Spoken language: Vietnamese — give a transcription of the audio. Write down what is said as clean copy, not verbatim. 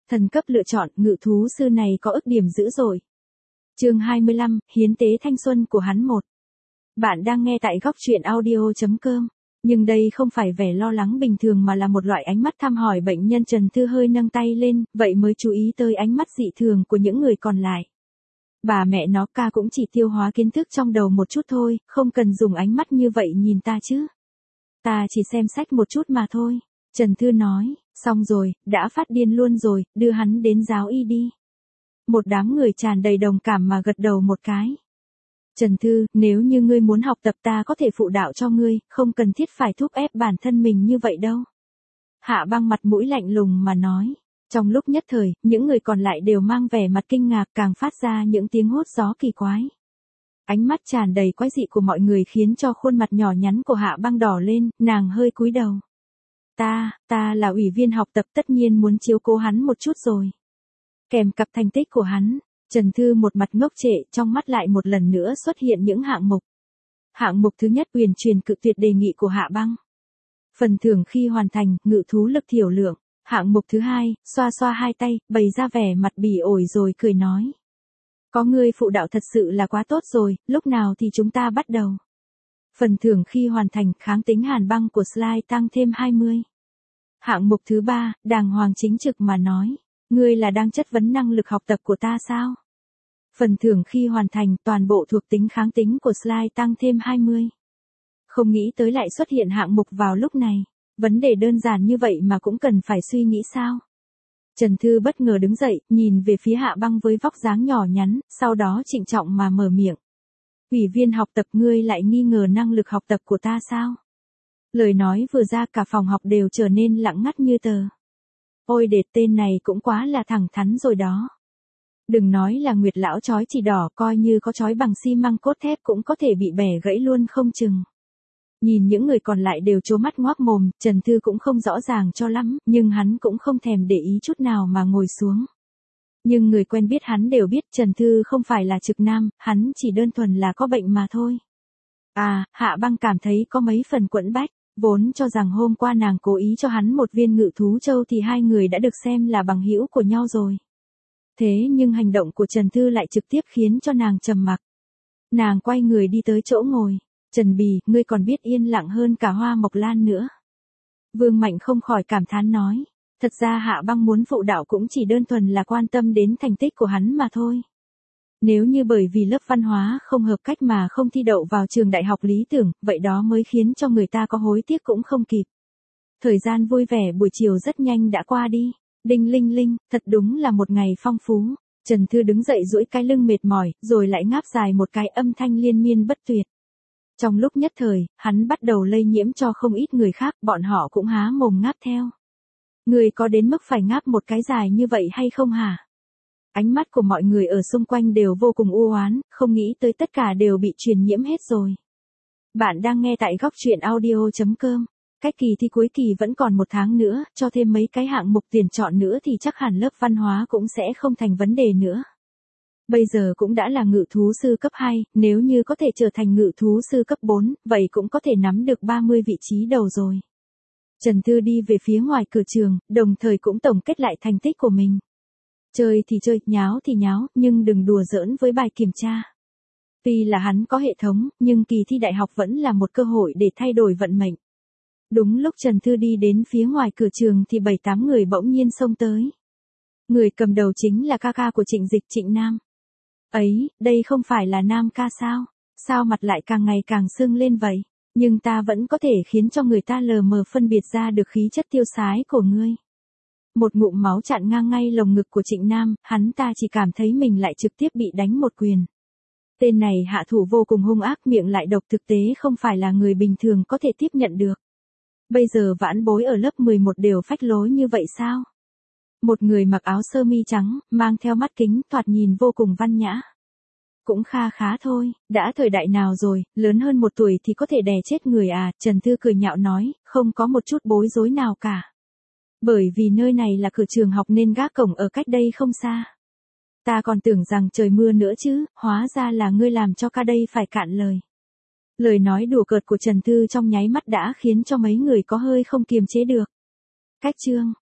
Thần cấp lựa chọn, ngự thú sư này có ức điểm dữ dội. Chương 25, hiến tế thanh xuân của hắn một. Bạn đang nghe tại góc truyện audio.com. Nhưng đây không phải vẻ lo lắng bình thường mà là một loại ánh mắt thăm hỏi bệnh nhân. Trần Thư hơi nâng tay lên, vậy mới chú ý tới ánh mắt dị thường của những người còn lại. Bà mẹ nó, ca cũng chỉ tiêu hóa kiến thức trong đầu một chút thôi, không cần dùng ánh mắt như vậy nhìn ta chứ. Ta chỉ xem sách một chút mà thôi. Trần Thư nói, xong rồi, đã phát điên luôn rồi, đưa hắn đến giáo y đi. Một đám người tràn đầy đồng cảm mà gật đầu một cái. Trần Thư, nếu như ngươi muốn học tập ta có thể phụ đạo cho ngươi, không cần thiết phải thúc ép bản thân mình như vậy đâu. Hạ Băng mặt mũi lạnh lùng mà nói. Trong lúc nhất thời, những người còn lại đều mang vẻ mặt kinh ngạc, càng phát ra những tiếng hốt gió kỳ quái. Ánh mắt tràn đầy quái dị của mọi người khiến cho khuôn mặt nhỏ nhắn của Hạ Băng đỏ lên, nàng hơi cúi đầu. Ta là ủy viên học tập, tất nhiên muốn chiếu cố hắn một chút rồi. Kèm cặp thành tích của hắn, Trần Thư một mặt ngốc trệ, trong mắt lại một lần nữa xuất hiện những hạng mục. Hạng mục thứ nhất, uyển chuyển cự tuyệt đề nghị của Hạ Băng. Phần thưởng khi hoàn thành, ngự thú lực thiểu lượng. Hạng mục thứ hai, xoa xoa hai tay, bày ra vẻ mặt bỉ ổi rồi cười nói. Có người phụ đạo thật sự là quá tốt rồi, lúc nào thì chúng ta bắt đầu. Phần thưởng khi hoàn thành, kháng tính hàn băng của slide tăng thêm 20. Hạng mục thứ ba, đàng hoàng chính trực mà nói. Ngươi là đang chất vấn năng lực học tập của ta sao? Phần thưởng khi hoàn thành, toàn bộ thuộc tính kháng tính của slide tăng thêm 20. Không nghĩ tới lại xuất hiện hạng mục vào lúc này. Vấn đề đơn giản như vậy mà cũng cần phải suy nghĩ sao? Trần Thư bất ngờ đứng dậy, nhìn về phía Hạ Băng với vóc dáng nhỏ nhắn, sau đó trịnh trọng mà mở miệng. Ủy viên học tập, ngươi lại nghi ngờ năng lực học tập của ta sao? Lời nói vừa ra cả phòng học đều trở nên lặng ngắt như tờ. Ôi đệt, tên này cũng quá là thẳng thắn rồi đó. Đừng nói là Nguyệt lão chói chỉ đỏ, coi như có chói bằng xi măng cốt thép cũng có thể bị bẻ gãy luôn không chừng. Nhìn những người còn lại đều trố mắt ngoác mồm, Trần Thư cũng không rõ ràng cho lắm, nhưng hắn cũng không thèm để ý chút nào mà ngồi xuống. Nhưng người quen biết hắn đều biết Trần Thư không phải là trực nam, hắn chỉ đơn thuần là có bệnh mà thôi. Hạ Băng cảm thấy có mấy phần quẫn bách, vốn cho rằng hôm qua nàng cố ý cho hắn một viên ngự thú châu thì hai người đã được xem là bằng hữu của nhau rồi. Thế nhưng hành động của Trần Thư lại trực tiếp khiến cho nàng trầm mặc. Nàng quay người đi tới chỗ ngồi. Trần Bì, ngươi còn biết yên lặng hơn cả hoa mộc lan nữa. Vương Mạnh không khỏi cảm thán nói. Thật ra Hạ Băng muốn phụ đạo cũng chỉ đơn thuần là quan tâm đến thành tích của hắn mà thôi. Nếu như bởi vì lớp văn hóa không hợp cách mà không thi đậu vào trường đại học lý tưởng, vậy đó mới khiến cho người ta có hối tiếc cũng không kịp. Thời gian vui vẻ buổi chiều rất nhanh đã qua đi. Đinh linh linh, thật đúng là một ngày phong phú. Trần Thư đứng dậy duỗi cái lưng mệt mỏi, rồi lại ngáp dài một cái, âm thanh liên miên bất tuyệt. Trong lúc nhất thời, hắn bắt đầu lây nhiễm cho không ít người khác, bọn họ cũng há mồm ngáp theo. Người có đến mức phải ngáp một cái dài như vậy hay không hả? Ánh mắt của mọi người ở xung quanh đều vô cùng u oán, không nghĩ tới tất cả đều bị truyền nhiễm hết rồi. Bạn đang nghe tại góc truyện audio.com. Cách kỳ thi cuối kỳ vẫn còn 1 tháng nữa, cho thêm mấy cái hạng mục tuyển chọn nữa thì chắc hẳn lớp văn hóa cũng sẽ không thành vấn đề nữa. Bây giờ cũng đã là ngự thú sư cấp 2, nếu như có thể trở thành ngự thú sư cấp 4, vậy cũng có thể nắm được 30 vị trí đầu rồi. Trần Thư đi về phía ngoài cửa trường, đồng thời cũng tổng kết lại thành tích của mình. Chơi thì chơi, nháo thì nháo, nhưng đừng đùa giỡn với bài kiểm tra. Tuy là hắn có hệ thống, nhưng kỳ thi đại học vẫn là một cơ hội để thay đổi vận mệnh. Đúng lúc Trần Thư đi đến phía ngoài cửa trường thì 7-8 người bỗng nhiên xông tới. Người cầm đầu chính là ca ca của Trịnh Dịch, Trịnh Nam. Ấy, đây không phải là Nam ca sao? Sao mặt lại càng ngày càng sưng lên vậy? Nhưng ta vẫn có thể khiến cho người ta lờ mờ phân biệt ra được khí chất tiêu sái của ngươi. Một ngụm máu chặn ngang ngay lồng ngực của Trịnh Nam, hắn ta chỉ cảm thấy mình lại trực tiếp bị đánh một quyền. Tên này hạ thủ vô cùng hung ác, miệng lại độc, thực tế không phải là người bình thường có thể tiếp nhận được. Bây giờ vãn bối ở lớp 11 đều phách lối như vậy sao? Một người mặc áo sơ mi trắng, mang theo mắt kính, thoạt nhìn vô cùng văn nhã. Cũng kha khá thôi, đã thời đại nào rồi, lớn hơn 1 tuổi thì có thể đè chết người à? Trần Thư cười nhạo nói, không có một chút bối rối nào cả. Bởi vì nơi này là cửa trường học nên gác cổng ở cách đây không xa. Ta còn tưởng rằng trời mưa nữa chứ, hóa ra là ngươi làm cho ca đây phải cạn lời. Lời nói đùa cợt của Trần Thư trong nháy mắt đã khiến cho mấy người có hơi không kiềm chế được. Cách chương,